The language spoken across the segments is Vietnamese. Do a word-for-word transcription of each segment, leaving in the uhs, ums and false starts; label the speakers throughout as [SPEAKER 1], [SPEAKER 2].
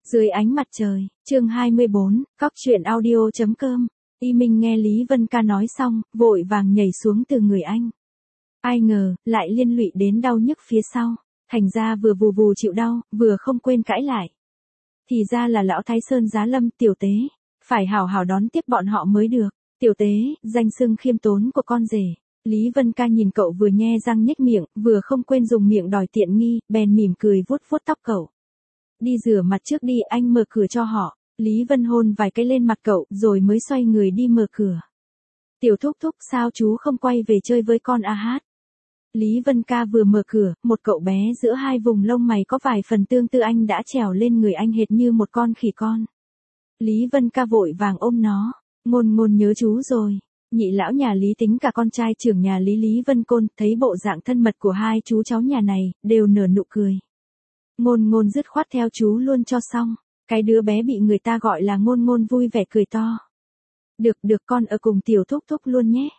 [SPEAKER 1] Dưới ánh mặt trời, chương hai mươi bốn, cóc truyện audio chấm com. Y Minh nghe Lý Vân Ca nói xong, vội vàng nhảy xuống từ người anh. Ai ngờ, lại liên lụy đến đau nhức phía sau, thành ra vừa vù vù chịu đau, vừa không quên cãi lại. Thì ra là lão Thái Sơn Giá Lâm Tiểu Tế, phải hảo hảo đón tiếp bọn họ mới được. Tiểu Tế, danh xưng khiêm tốn của con rể. Lý Vân Ca nhìn cậu vừa nhe răng nhếch miệng, vừa không quên dùng miệng đòi tiện nghi, bèn mỉm cười vuốt vuốt tóc cậu. Đi rửa mặt trước đi, anh mở cửa cho họ. Lý Vân hôn vài cái lên mặt cậu, rồi mới xoay người đi mở cửa. Tiểu thúc thúc, sao chú không quay về chơi với con a hát? Lý Vân Ca vừa mở cửa, một cậu bé giữa hai vùng lông mày có vài phần tương tự anh đã trèo lên người anh hệt như một con khỉ con. Lý Vân Ca vội vàng ôm nó. Ngôn ngôn nhớ chú rồi. Nhị lão nhà Lý tính cả con trai trưởng nhà Lý Lý Vân Côn, thấy bộ dạng thân mật của hai chú cháu nhà này, đều nở nụ cười. Ngôn ngôn dứt khoát theo chú luôn cho xong. Cái đứa bé bị người ta gọi là ngôn ngôn vui vẻ cười to. Được được, con ở cùng tiểu thúc thúc luôn nhé.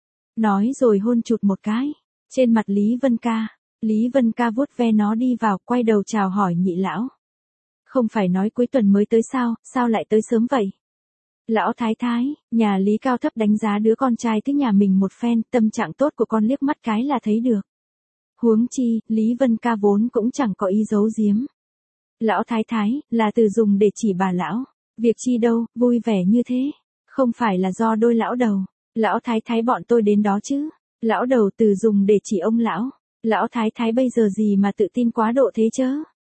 [SPEAKER 1] Nói rồi hôn chụt một cái trên mặt Lý Vân Ca. Lý Vân Ca vuốt ve nó đi vào, quay đầu chào hỏi nhị lão. Không phải nói cuối tuần mới tới sao, sao lại tới sớm vậy? Lão thái thái, nhà Lý cao thấp đánh giá đứa con trai thứ nhà mình một phen, tâm trạng tốt của con liếc mắt cái là thấy được. Huống chi, Lý Vân Ca vốn cũng chẳng có ý giấu giếm. Lão thái thái, là từ dùng để chỉ bà lão. Việc chi đâu, vui vẻ như thế. Không phải là do đôi lão đầu. Lão thái thái bọn tôi đến đó chứ. Lão đầu từ dùng để chỉ ông lão. Lão thái thái bây giờ gì mà tự tin quá độ thế chớ.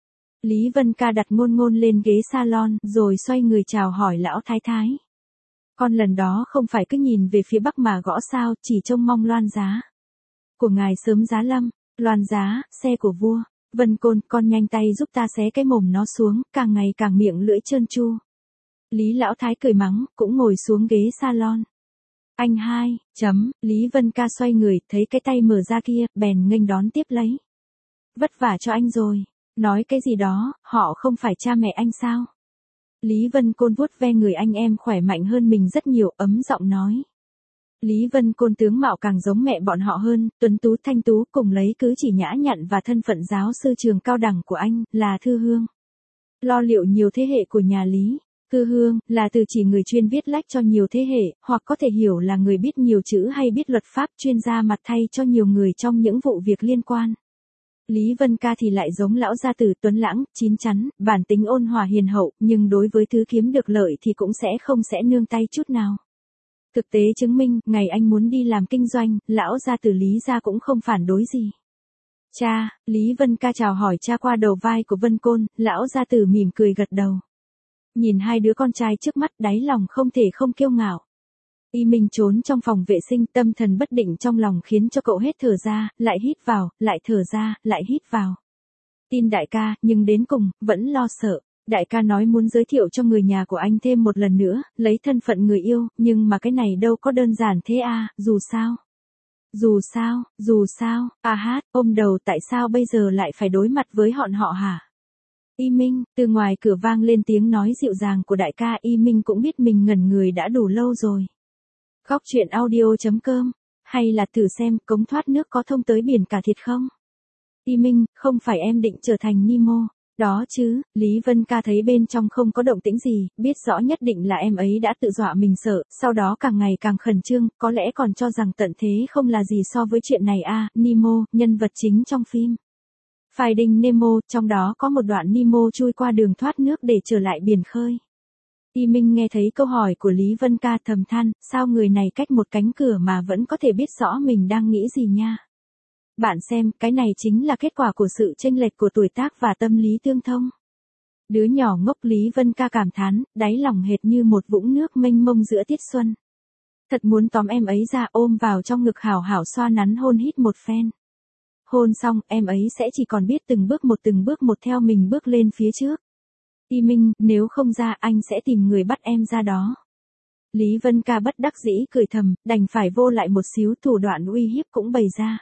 [SPEAKER 1] Lý Vân Ca đặt ngôn ngôn lên ghế salon, rồi xoay người chào hỏi lão thái thái. Con lần đó không phải cứ nhìn về phía bắc mà gõ sao, chỉ trông mong loan giá của ngài sớm giá lâm. Loan giá, xe của vua. Vân Côn, con nhanh tay giúp ta xé cái mồm nó xuống, càng ngày càng miệng lưỡi trơn tru. Lý lão thái cười mắng, cũng ngồi xuống ghế salon. Anh hai, chấm, Lý Vân Ca xoay người, thấy cái tay mở ra kia, bèn nghênh đón tiếp lấy. Vất vả cho anh rồi. Nói cái gì đó, họ không phải cha mẹ anh sao? Lý Vân Côn vuốt ve người anh em khỏe mạnh hơn mình rất nhiều, ấm giọng nói. Lý Vân Côn tướng mạo càng giống mẹ bọn họ hơn, tuấn tú thanh tú, cùng lấy cứ chỉ nhã nhặn và thân phận giáo sư trường cao đẳng của anh, là Thư Hương. Lo liệu nhiều thế hệ của nhà Lý. Thư Hương, là từ chỉ người chuyên viết lách cho nhiều thế hệ, hoặc có thể hiểu là người biết nhiều chữ hay biết luật pháp, chuyên gia mặt thay cho nhiều người trong những vụ việc liên quan. Lý Vân Ca thì lại giống lão gia tử tuấn lãng, chín chắn, bản tính ôn hòa hiền hậu, nhưng đối với thứ kiếm được lợi thì cũng sẽ không sẽ nương tay chút nào. Thực tế chứng minh, ngày anh muốn đi làm kinh doanh, lão gia tử Lý gia cũng không phản đối gì. Cha, Lý Vân Ca chào hỏi cha qua đầu vai của Vân Côn, lão gia tử mỉm cười gật đầu. Nhìn hai đứa con trai trước mắt, đáy lòng không thể không kiêu ngạo. Y Minh trốn trong phòng vệ sinh, tâm thần bất định trong lòng khiến cho cậu hết thở ra, lại hít vào, lại thở ra, lại hít vào. Tin đại ca, nhưng đến cùng, vẫn lo sợ. Đại ca nói muốn giới thiệu cho người nhà của anh thêm một lần nữa, lấy thân phận người yêu, nhưng mà cái này đâu có đơn giản thế à, dù sao. Dù sao, dù sao, à hát, ôm đầu, tại sao bây giờ lại phải đối mặt với bọn họ hả? Y Minh, từ ngoài cửa vang lên tiếng nói dịu dàng của đại ca. Y Minh cũng biết mình ngẩn người đã đủ lâu rồi. Cóc truyện audio chấm com, hay là thử xem cống thoát nước có thông tới biển cả thiệt không? Y Minh, không phải em định trở thành Nemo. Đó chứ, Lý Vân Ca thấy bên trong không có động tĩnh gì, biết rõ nhất định là em ấy đã tự dọa mình sợ, sau đó càng ngày càng khẩn trương, có lẽ còn cho rằng tận thế không là gì so với chuyện này à. Nemo, nhân vật chính trong phim Finding Nemo, trong đó có một đoạn Nemo chui qua đường thoát nước để trở lại biển khơi. Y Minh nghe thấy câu hỏi của Lý Vân Ca thầm than, sao người này cách một cánh cửa mà vẫn có thể biết rõ mình đang nghĩ gì nha. Bạn xem, cái này chính là kết quả của sự chênh lệch của tuổi tác và tâm lý tương thông. Đứa nhỏ ngốc, Lý Vân Ca cảm thán, đáy lòng hệt như một vũng nước mênh mông giữa tiết xuân. Thật muốn tóm em ấy ra ôm vào trong ngực hảo hảo xoa nắn hôn hít một phen. Hôn xong, em ấy sẽ chỉ còn biết từng bước một từng bước một theo mình bước lên phía trước. Y Minh, nếu không ra anh sẽ tìm người bắt em ra đó. Lý Vân Ca bất đắc dĩ cười thầm, đành phải vô lại một xíu, thủ đoạn uy hiếp cũng bày ra.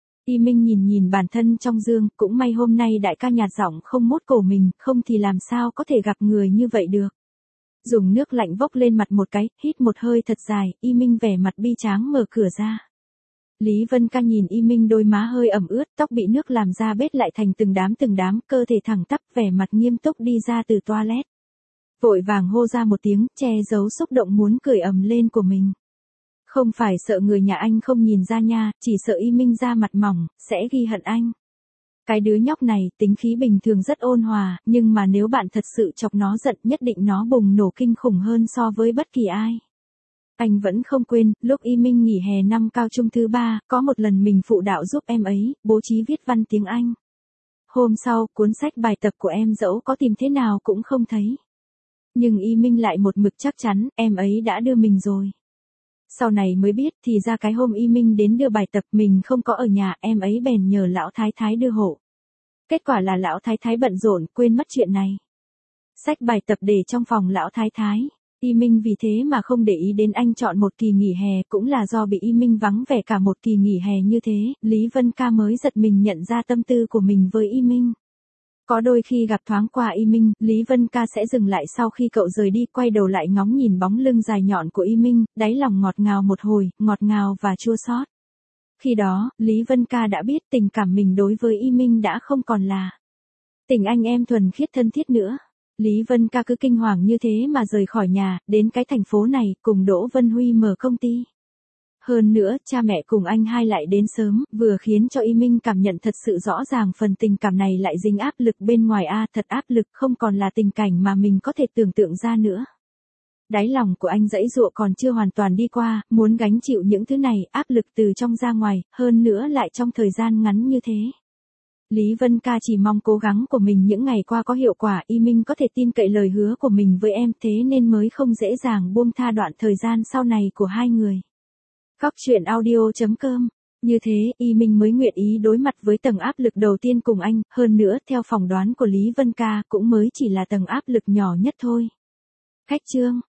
[SPEAKER 1] Y Minh nhìn nhìn bản thân trong gương, cũng may hôm nay đại ca nhạt giọng không mốt cổ mình, không thì làm sao có thể gặp người như vậy được. Dùng nước lạnh vốc lên mặt một cái, hít một hơi thật dài, Y Minh vẻ mặt bi tráng mở cửa ra. Lý Vân Ca nhìn Y Minh đôi má hơi ẩm ướt, tóc bị nước làm ra bết lại thành từng đám từng đám, cơ thể thẳng tắp, vẻ mặt nghiêm túc đi ra từ toilet. Vội vàng hô ra một tiếng, che giấu xúc động muốn cười ầm lên của mình. Không phải sợ người nhà anh không nhìn ra nha, chỉ sợ Y Minh ra mặt mỏng, sẽ ghi hận anh. Cái đứa nhóc này, tính khí bình thường rất ôn hòa, nhưng mà nếu bạn thật sự chọc nó giận nhất định nó bùng nổ kinh khủng hơn so với bất kỳ ai. Anh vẫn không quên, lúc Y Minh nghỉ hè năm cao trung thứ ba, có một lần mình phụ đạo giúp em ấy, bố trí viết văn tiếng Anh. Hôm sau, cuốn sách bài tập của em dẫu có tìm thế nào cũng không thấy. Nhưng Y Minh lại một mực chắc chắn, em ấy đã đưa mình rồi. Sau này mới biết, thì ra cái hôm Y Minh đến đưa bài tập mình không có ở nhà, em ấy bèn nhờ lão thái thái đưa hộ. Kết quả là lão thái thái bận rộn, quên mất chuyện này. Sách bài tập để trong phòng lão thái thái. Y Minh vì thế mà không để ý đến anh chọn một kỳ nghỉ hè, cũng là do bị Y Minh vắng vẻ cả một kỳ nghỉ hè như thế, Lý Vân Ca mới giật mình nhận ra tâm tư của mình với Y Minh. Có đôi khi gặp thoáng qua Y Minh, Lý Vân Ca sẽ dừng lại sau khi cậu rời đi, quay đầu lại ngóng nhìn bóng lưng dài nhọn của Y Minh, đáy lòng ngọt ngào một hồi, ngọt ngào và chua xót. Khi đó, Lý Vân Ca đã biết tình cảm mình đối với Y Minh đã không còn là tình anh em thuần khiết thân thiết nữa. Lý Vân Ca cứ kinh hoàng như thế mà rời khỏi nhà, đến cái thành phố này, cùng Đỗ Vân Huy mở công ty. Hơn nữa, cha mẹ cùng anh hai lại đến sớm, vừa khiến cho Y Minh cảm nhận thật sự rõ ràng phần tình cảm này lại dính áp lực bên ngoài a, thật áp lực, không còn là tình cảnh mà mình có thể tưởng tượng ra nữa. Đáy lòng của anh giãy giụa còn chưa hoàn toàn đi qua, muốn gánh chịu những thứ này, áp lực từ trong ra ngoài, hơn nữa lại trong thời gian ngắn như thế. Lý Vân Ca chỉ mong cố gắng của mình những ngày qua có hiệu quả, Y Minh có thể tin cậy lời hứa của mình với em, thế nên mới không dễ dàng buông tha đoạn thời gian sau này của hai người. Góc truyện audio chấm com. Như thế, Y Minh mới nguyện ý đối mặt với tầng áp lực đầu tiên cùng anh, hơn nữa, theo phỏng đoán của Lý Vân Ca, cũng mới chỉ là tầng áp lực nhỏ nhất thôi. Khách chương.